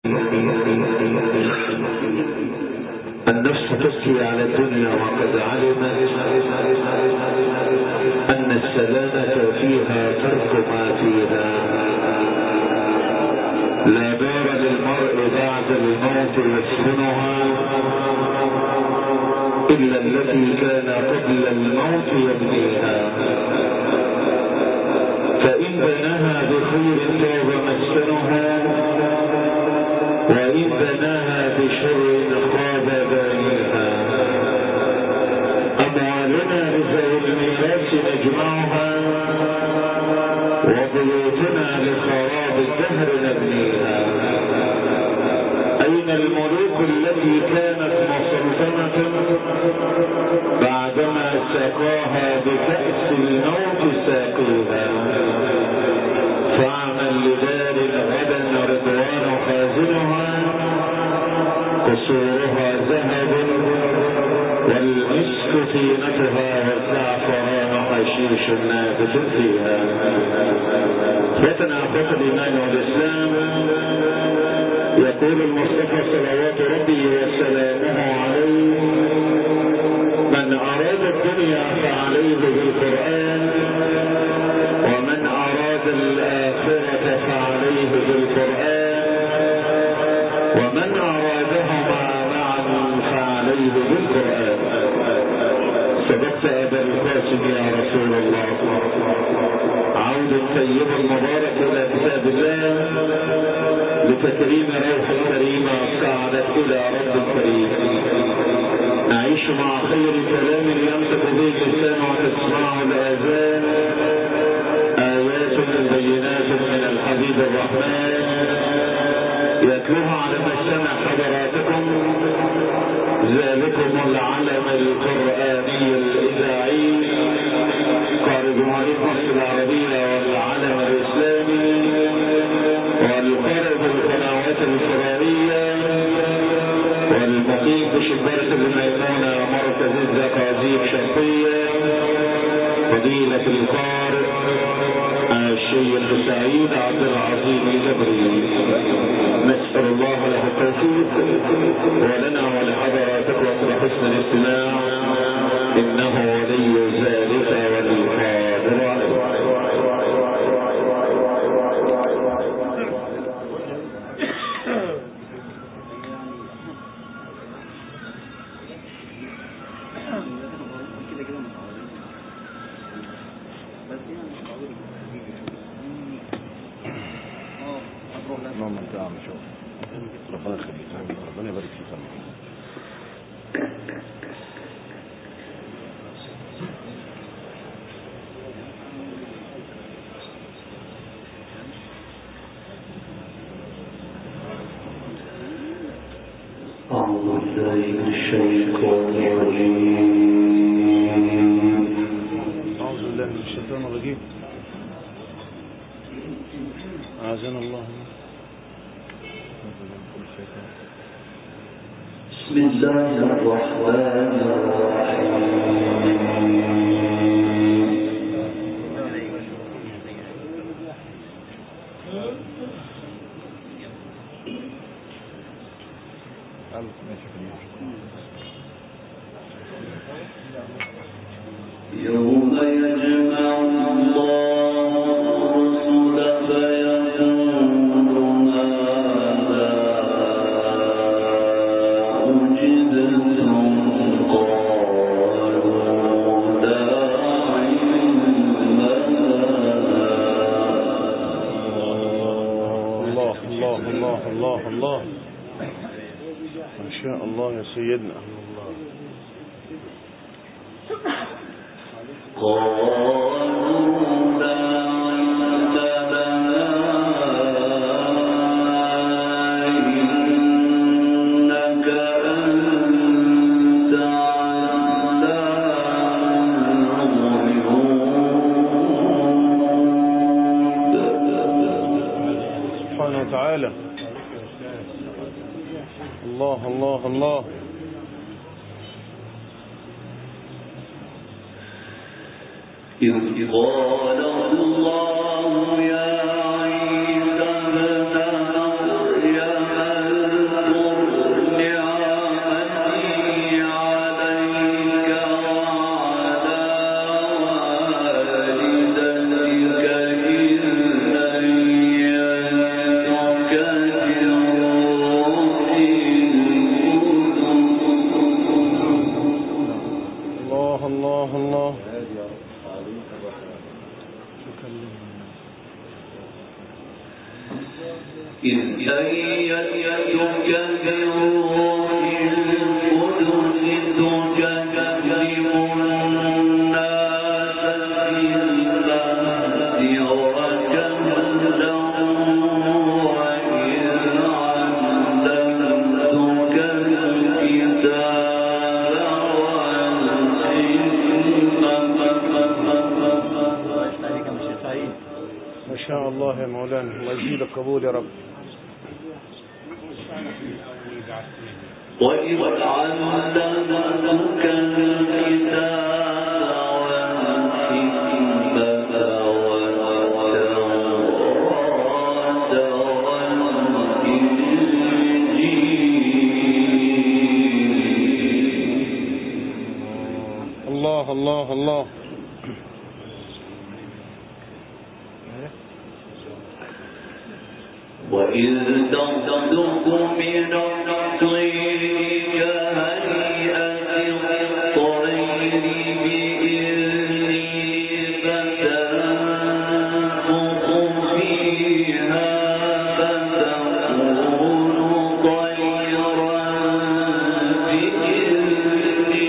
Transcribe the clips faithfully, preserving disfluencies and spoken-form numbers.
النفس تبكي على الدنيا وقد علمت أن السلامة فيها ترك ما فيها. لا دار للمرء بعد الموت يسكنها إلا التي كان قبل الموت يبنيها، فإن بناها بخير طاب مسكنها، وإن بناها بشر خاب بانيها. أموالنا بذوي الميراث نجمعها، وبيوتنا لخراب الدهر نبنيها. أين الملوك التي كانت مسلطنة بعدما سقاها بكأس الموت ساقيها؟ فاعمل لدار غدا رضوان خازنها، قصورها ذهب والمسك طينتها والزعفران حشيش نابت فيها. اخوتنا اخوة الايمان والاسلام، يقول المصطفى صلوات ربي وسلامه عليه: من اراد الدنيا فعليه بالقرآن، ومن اراد الاخرة فعليه بالقرآن، ومن ارادهما معا فعليه بالقرآن. صدقت ابا القاسم يا رسول الله. عود طيب مبارك الى كتاب الله لتكريم روح الكريمة صعدت الى رب الكريم. نعيش مع خير كلام ينطق به اللسان وتسمعه الاذان، ايات بينات من الحبيب الرحمن يتلوها على مسامع حضراتكم ذلكم العلم القرآني الاذاعي قارئ جمهورية مصر العربية والعلم الاسلامي، والقارئ بالقنوات الفضائية، والمقيم بشبارة الميمونة مركز الزقازيق شرقية، فضيلة القارئ الشيخ سعيد عبد العظيم الجبري. نسأل الله له التوفيق ولنا ولحضراتكم حسن الاستماع، إنه ولي ذلك والقادر عليه. ربنا يبارك فيك. أعوذ بالله من الشيطان الرجيم. أعوذ بالله من الشيطان الرجيم. أعاذنا الله. بسم الله الرحمن الرحيم. يوم يجمع الله الرسل فيقول ماذا أجبتم؟ قالوا لا علم لنا. الله الله الله الله الله، ما شاء الله يا سيدنا. قالوا لا علم لنا إنك أنت علام الغيوب. سبحانه وتعالى. الله الله الله. إذ قال الله يا عيسى ابن مريم الله يا مولانا، الله يزيدك قبول يا رب. وإذ علمتك الكتاب والحكمة والتوراة والإنجيل. الله الله الله. وإذ تخلق من الطين كهيئة الطير بإذني فتنفخ فيها فتكون طيرا بإذني.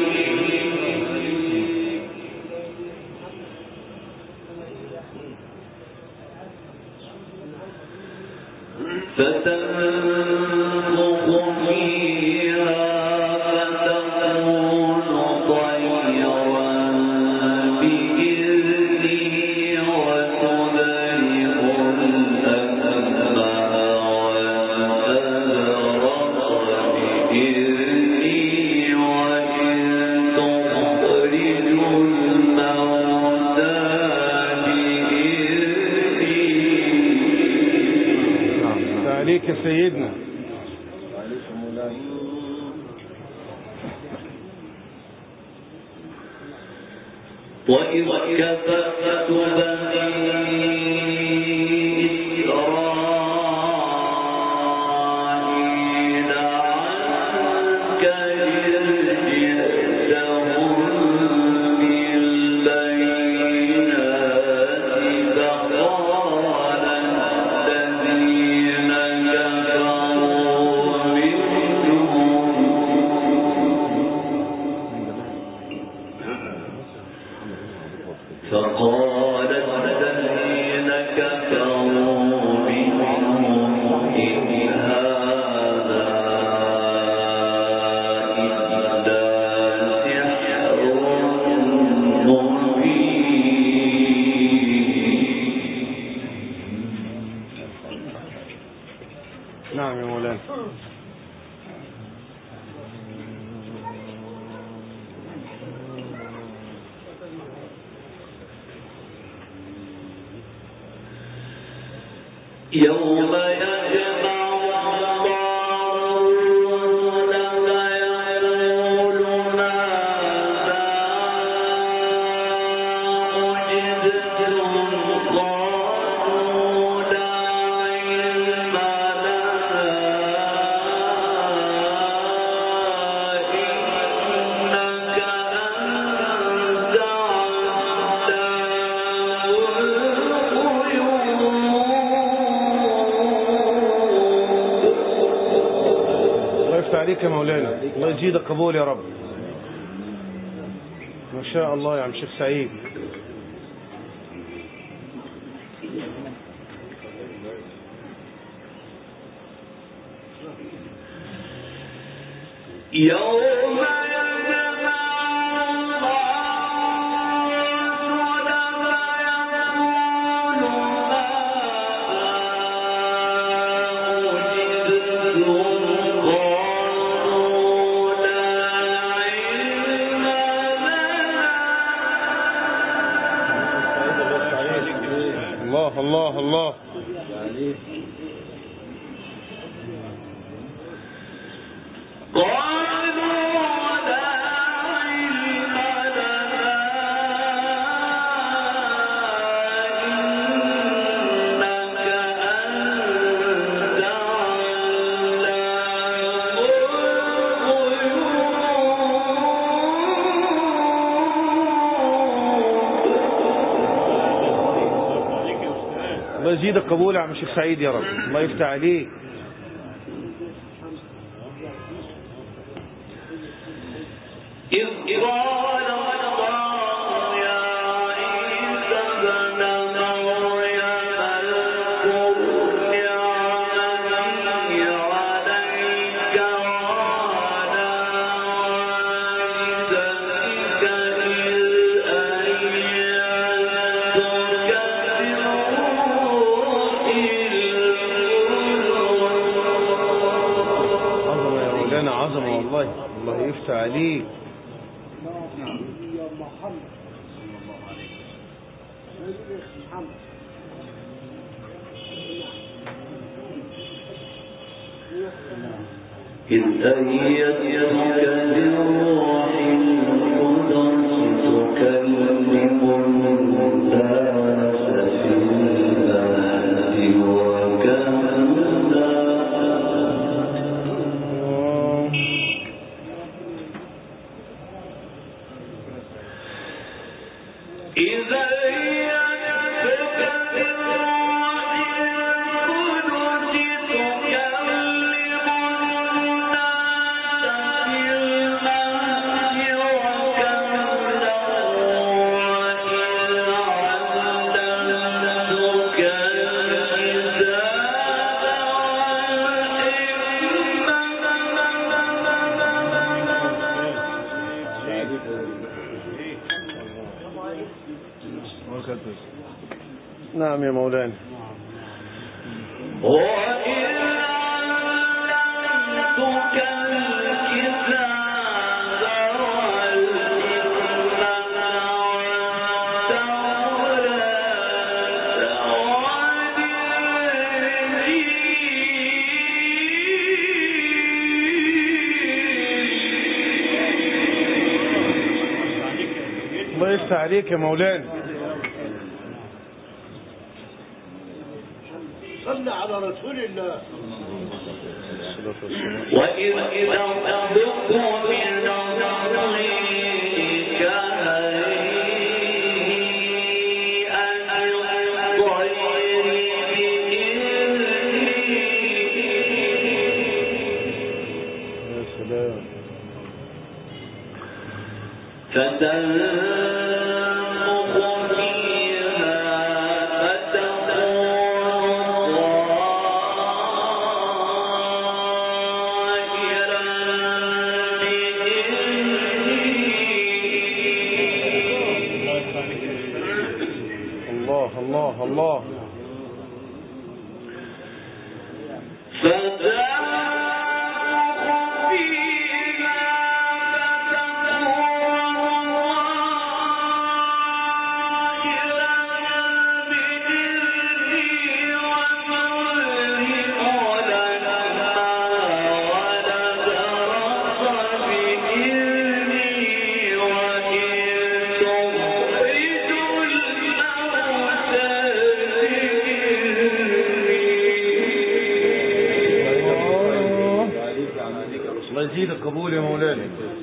فتنفخ فيها فتكون طيرا بإذني وتبرئ الأكمه والأبرص بإذني وإن تخرج الموتى بإذني. عليك يا سيدنا. وإذ كففت بني إسرائيل عنك إذ جئتهم بالبينات فقال الذين كفروا منهم فقال الذين كفروا منهم إن هذا إلا سحر مبين. نعم يا مولانا. يوم يجمع الله الرسل فيقول ماذا أجبتم قالوا لا علم لنا إنك أنت علام الغيوب. عليك يا مولانا، الله يزيدك قبول يا رب. ما شاء الله يا عم شيخ سعيد. يوم الله الله الله. الله يزيدك قبول يا عم شيخ سعيد يا رب، الله يفتح عليك. إذ قال الله يا عيسى ابن مريم اذكر نعمتي عليك وعلى والدتك إذ أيدتك بروح عظمة والله. الله يفتح عليك. إذ أيدتك بالروح القدس تكلم الناس في المهد وكهلا. إذا نعم يا مولانا. الله يفتح عليك يا مولانا. صلى على رسول الله. وإذ أخذكم من الأرض كهيئة الطير بإذني. يا سلام. فتنفخ فيها الله الله الله. الله يزيد القبول يا مولانا.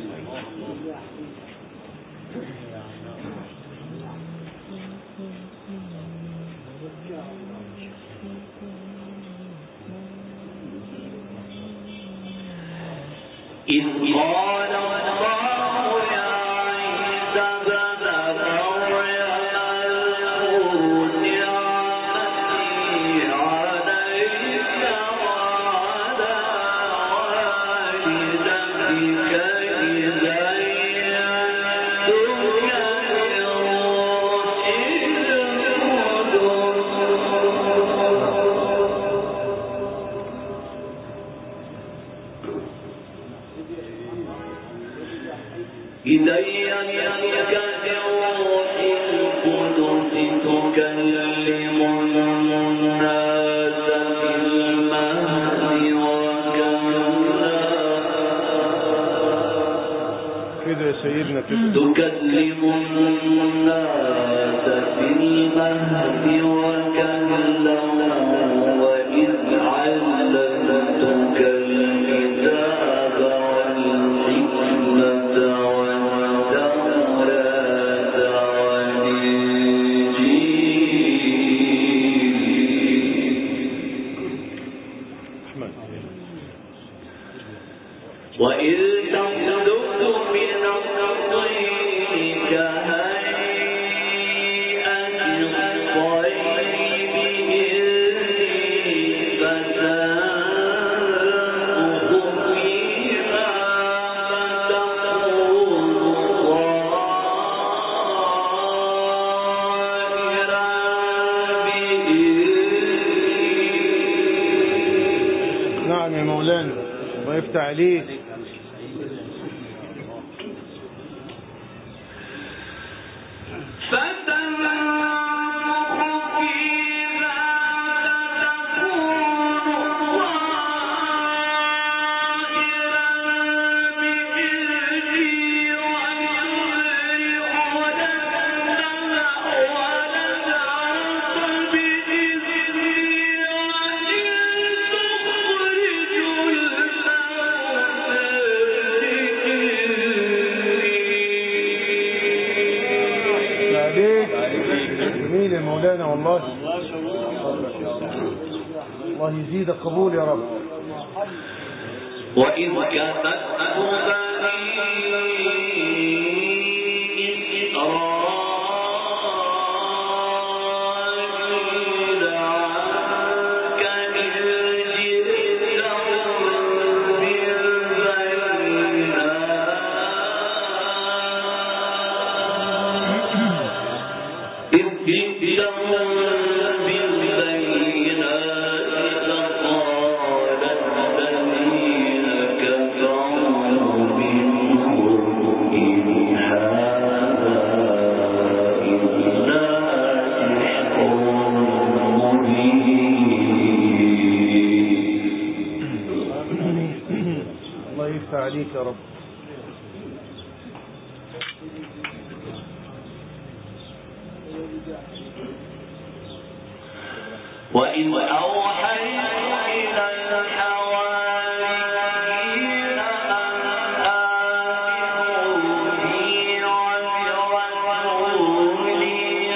إذ قال الله يا عيسى ابن مريم اذكر نعمتي عليك وعلى والدتك إذ أيدتك بالروح إذا يأتيك بالروح القدس تكلم الناس في المهد وكهلا. كده يا سيدنا كده. تكلم الناس في المهد وكهلا وإذ علمتك الكتاب والحكمة وإذ تخلق من الطين كهيئة الطير بإذني فتنفخ فيها فتكون طائرا بإذني. نعم يا مولانا. الله يفتح عليك. مولانا والله. الله يزيدك قبول يا رب. وإذ كتبت عليك يا رب. وإذ أوحينا إلى الحواريين أن آمنوا بي وبرسولي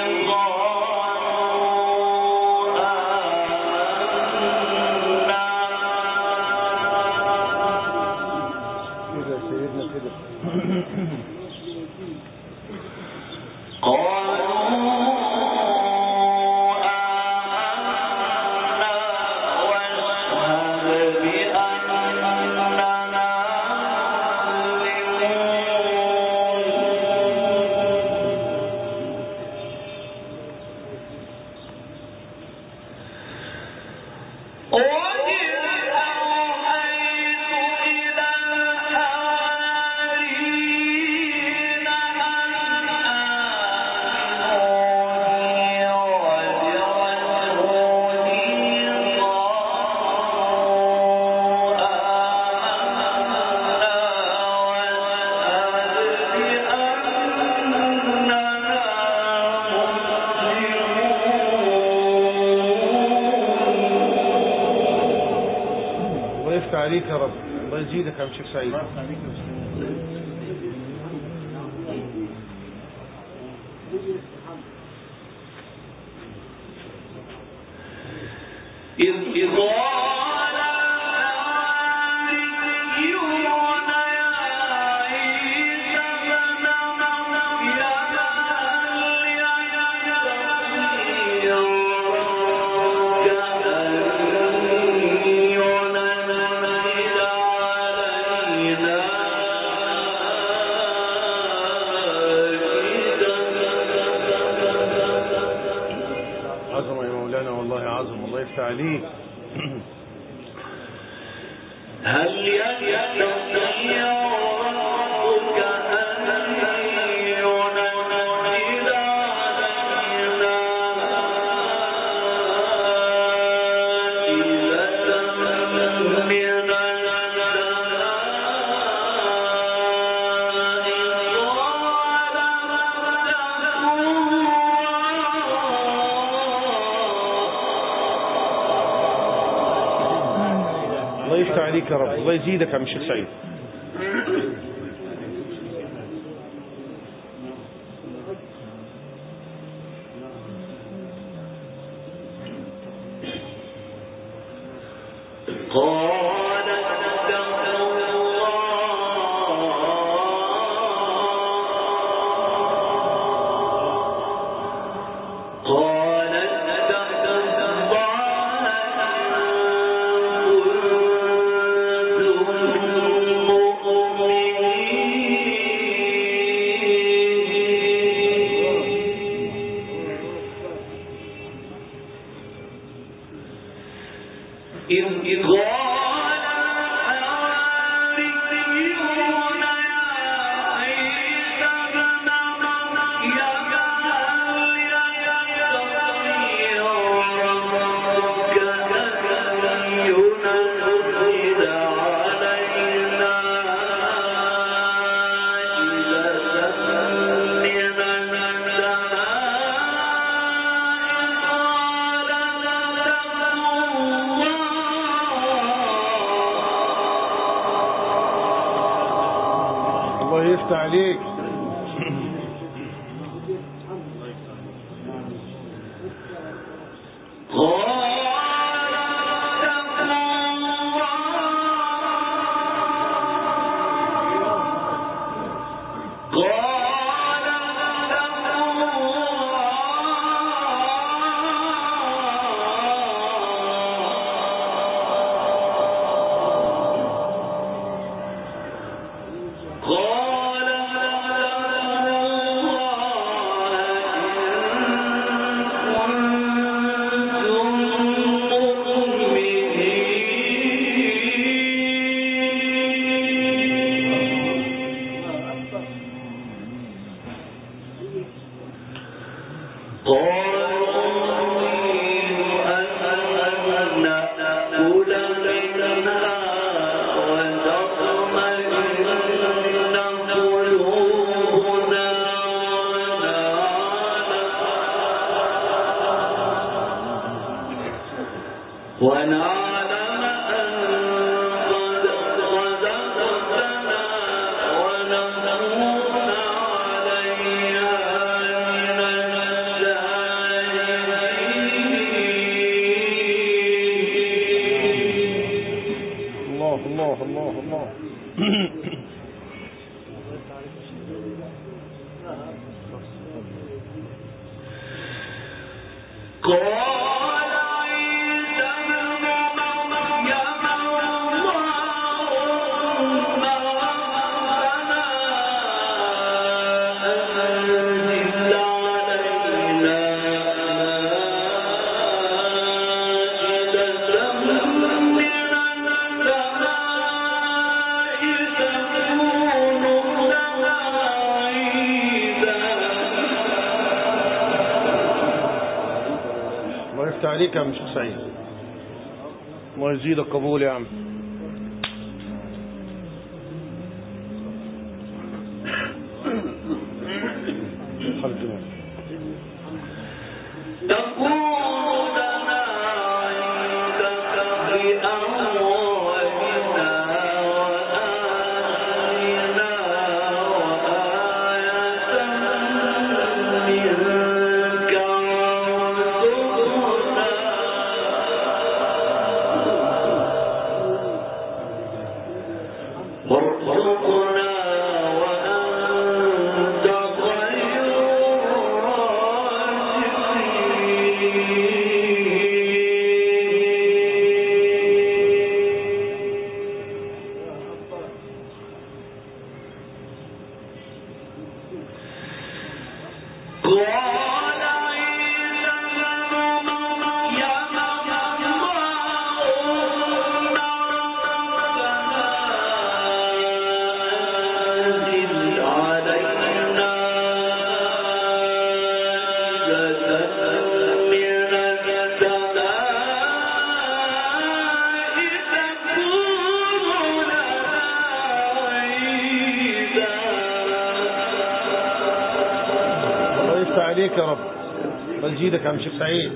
عليك يا رب. الله يزيدك يا شيخ سعيد. عليك. هل يستطيع ربك أن ينزل علينا مائدة من عليك يا رب. الله يزيدك يا شيخ سعيد. عليك. الله الله الله. عليك يا عم شيخ سعيد، الله يزيدك قبول يا عم. عليك يا رب، بنزيدك يا عم شيخ سعيد.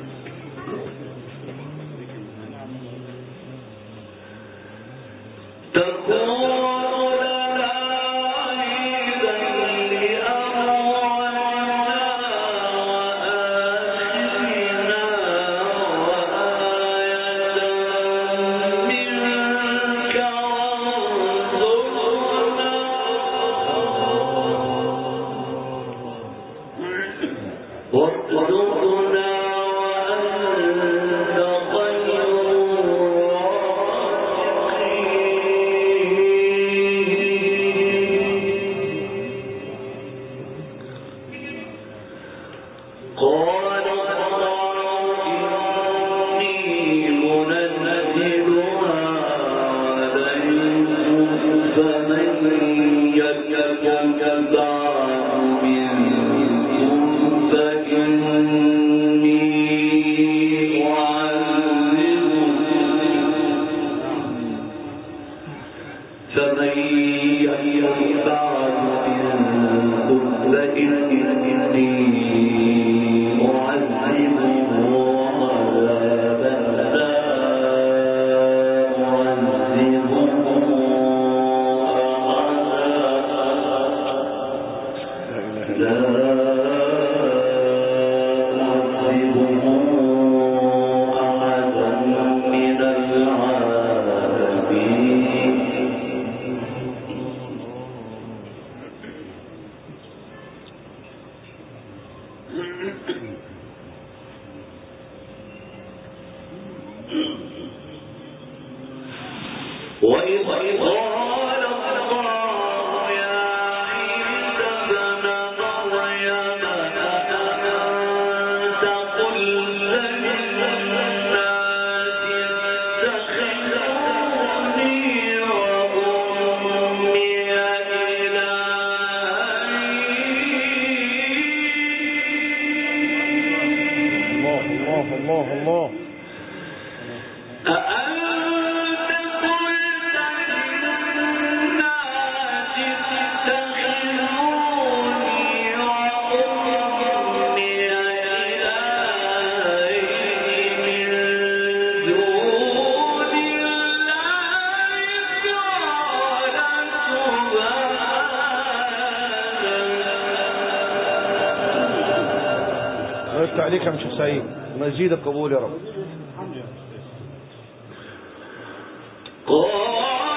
عليك يا شيخ سعيد، مزيد القبول يا رب.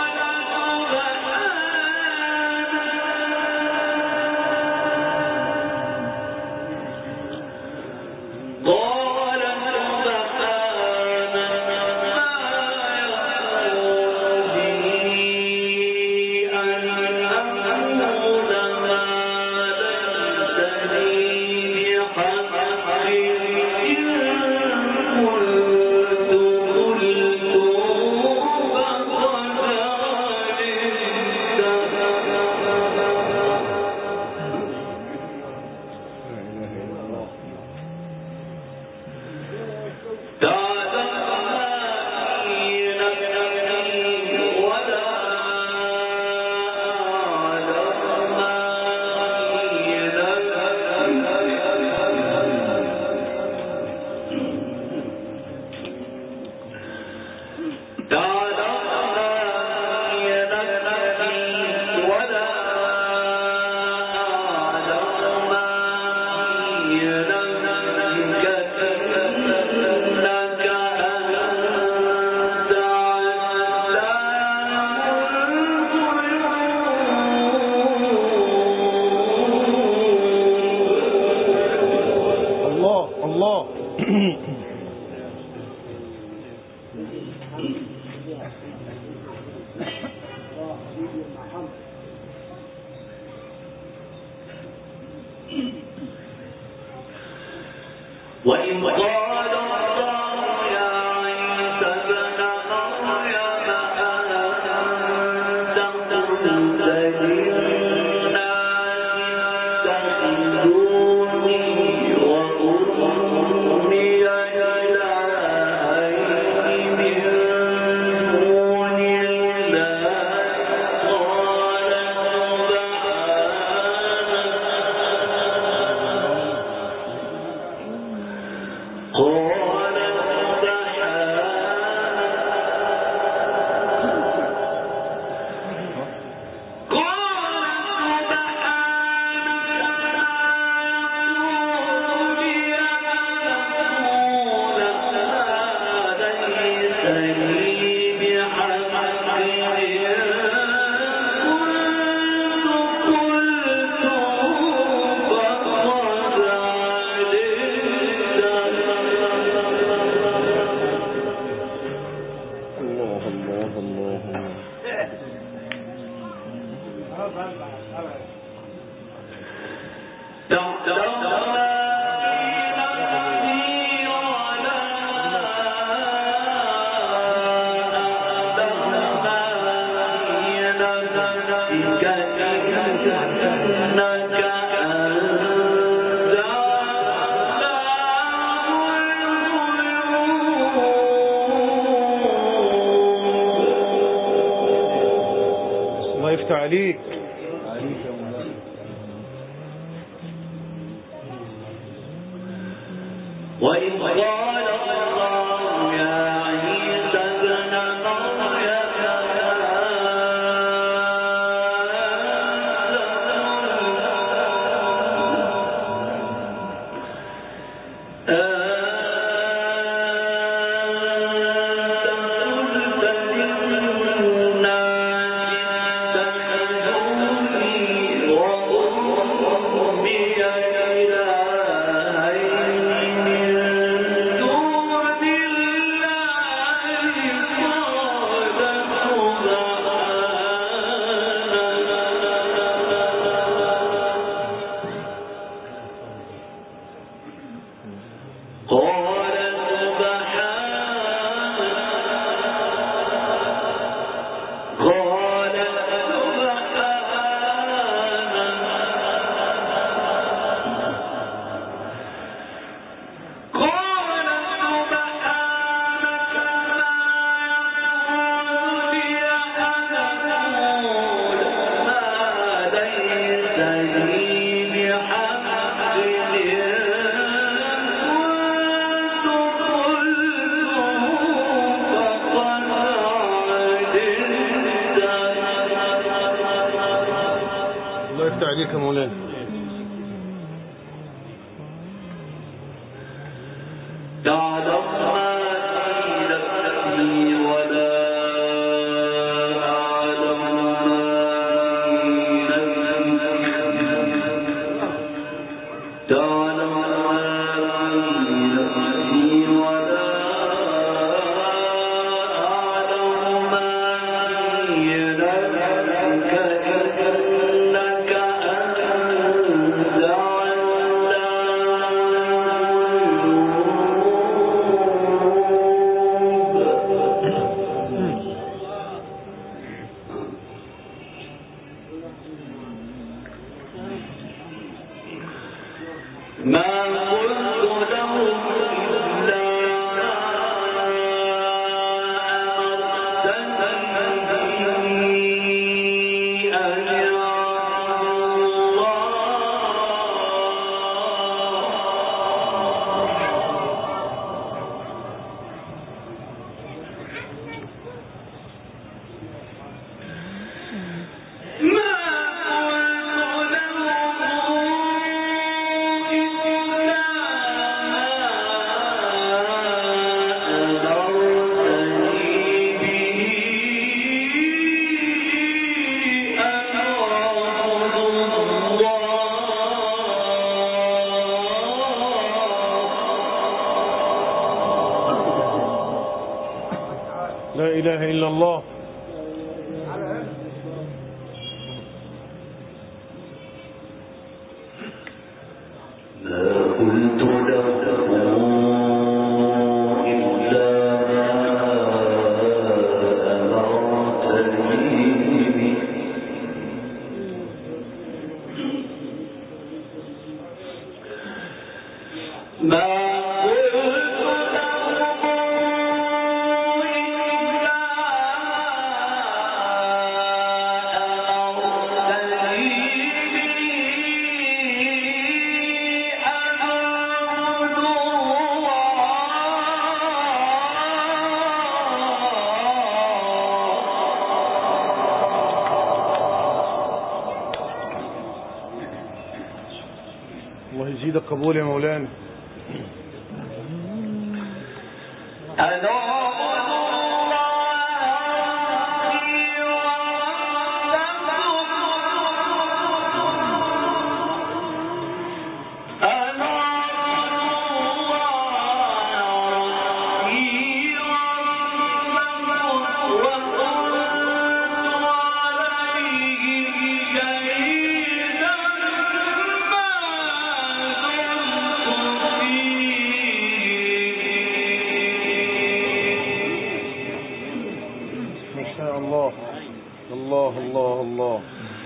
عليك وإذ قال الله يا عيسى ابن عليك مولانا. تعلم ما في نفسي ولا أعلم ما في نفسك. تعلم ما في نفسي ولا أعلم ما في نفسك إنك أنت ما الله يزيدك قبول يا مولانا. الله الله الله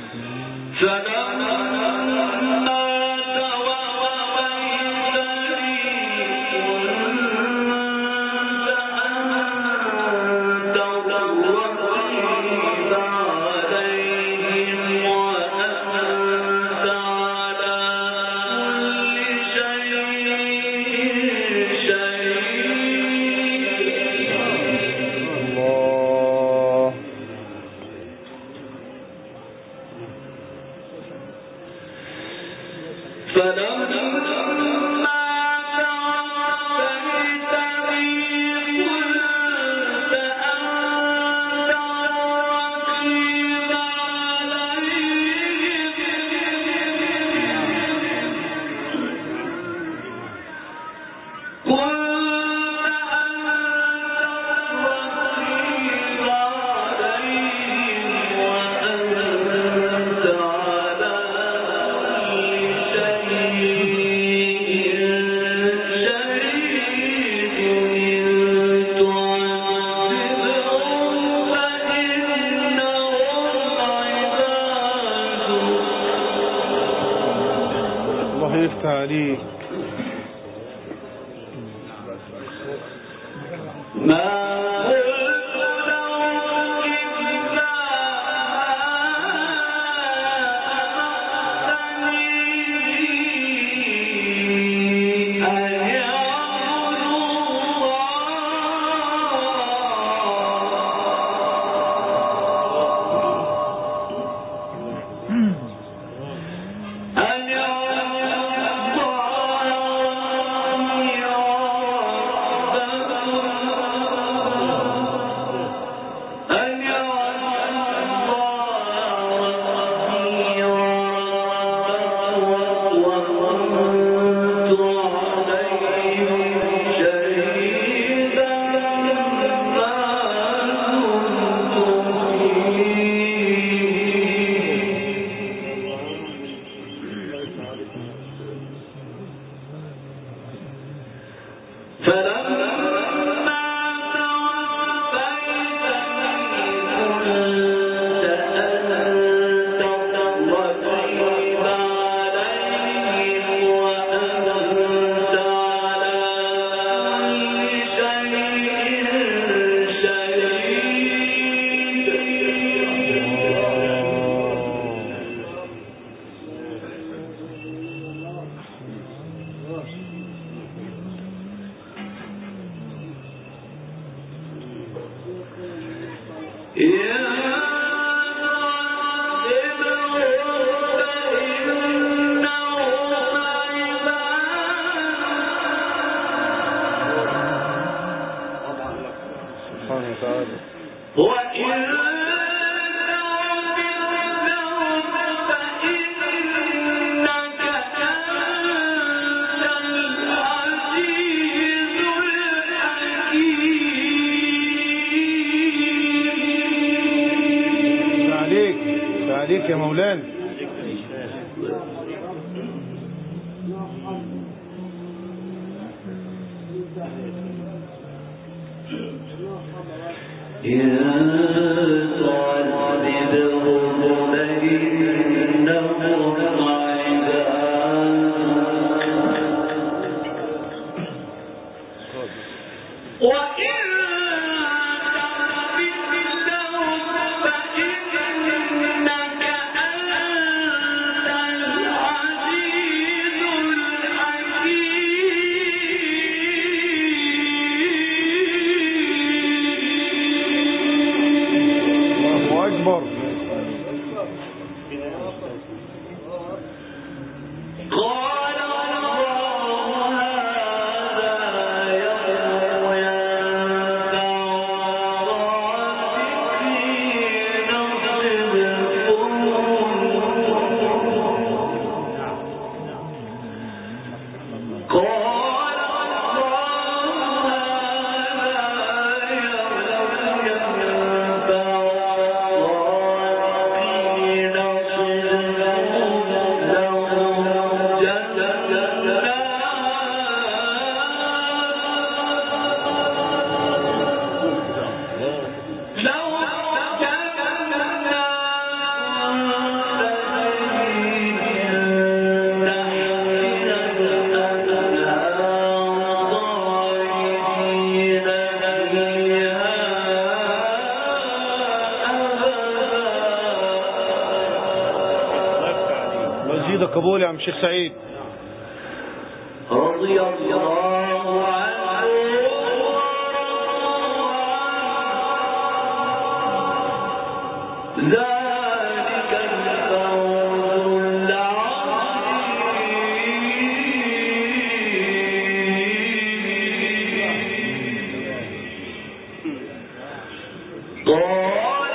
عليك. عليك يا مولانا. أكبر. قبول يا عم شيخ سعيد. رضي الله عنه ذلك الفوز العظيم.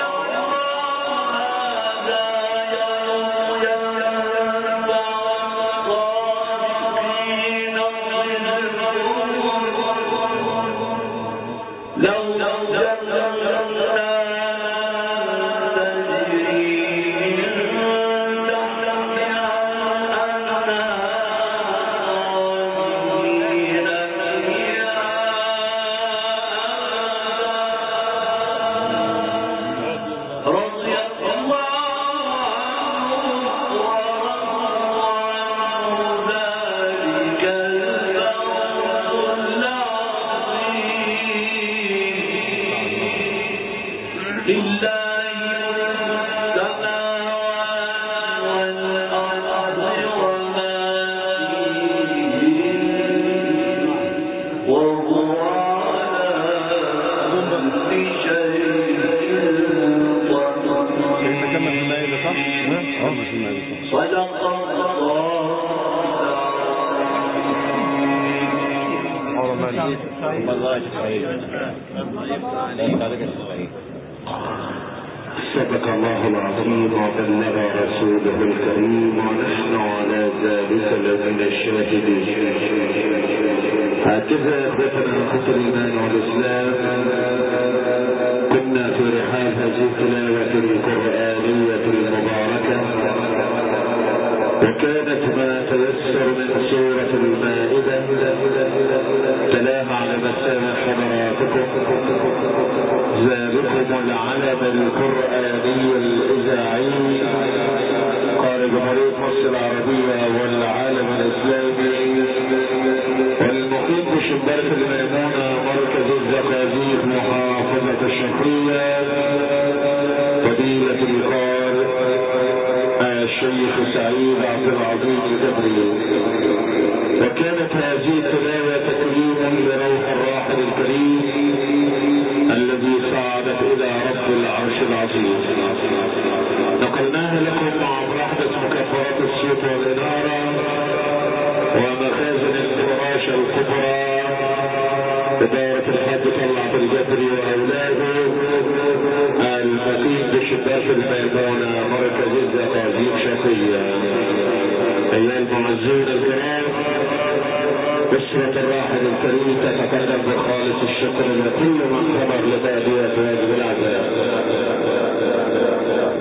صدق الله العظيم وبلغ رسوله الكريم ونحن على ذلك لمن الشاهدين. هكذا اخوتنا اخوة الايمان والاسلام كنا في رحاب هذه التلاوة القرآنية المباركة، وكانت ما تيسر من سورة المائدة تلاها على مسامع حضراتكم ذلكم العلم القرآني الإذاعي قال جمهورية مصر العربية والعالم الإسلامي والمقيم بشبارة الميمونة مركز الزقازيق محافظة الشرقية فضيلة القارئ الشيخ سعيد عبد العظيم الكبري. وكانت هذه التلاوة تكريما لروح الراحل الكريم الذي صعدت الى رب العرش العظيم. نقلناها لكم مع ملاحظة مكبرات الصوت والإنارة ومخازن الفراش الكبرى إدارة الحاج طلعت الجبري وأولاده المقيم بشباك الميمونة مركز الزقازيق شرقية. أيها المعزون الكرام، أسرة الراحل الكريم تتقدم بخالص الشكر لكل من حضر لتأدية واجب العزاء.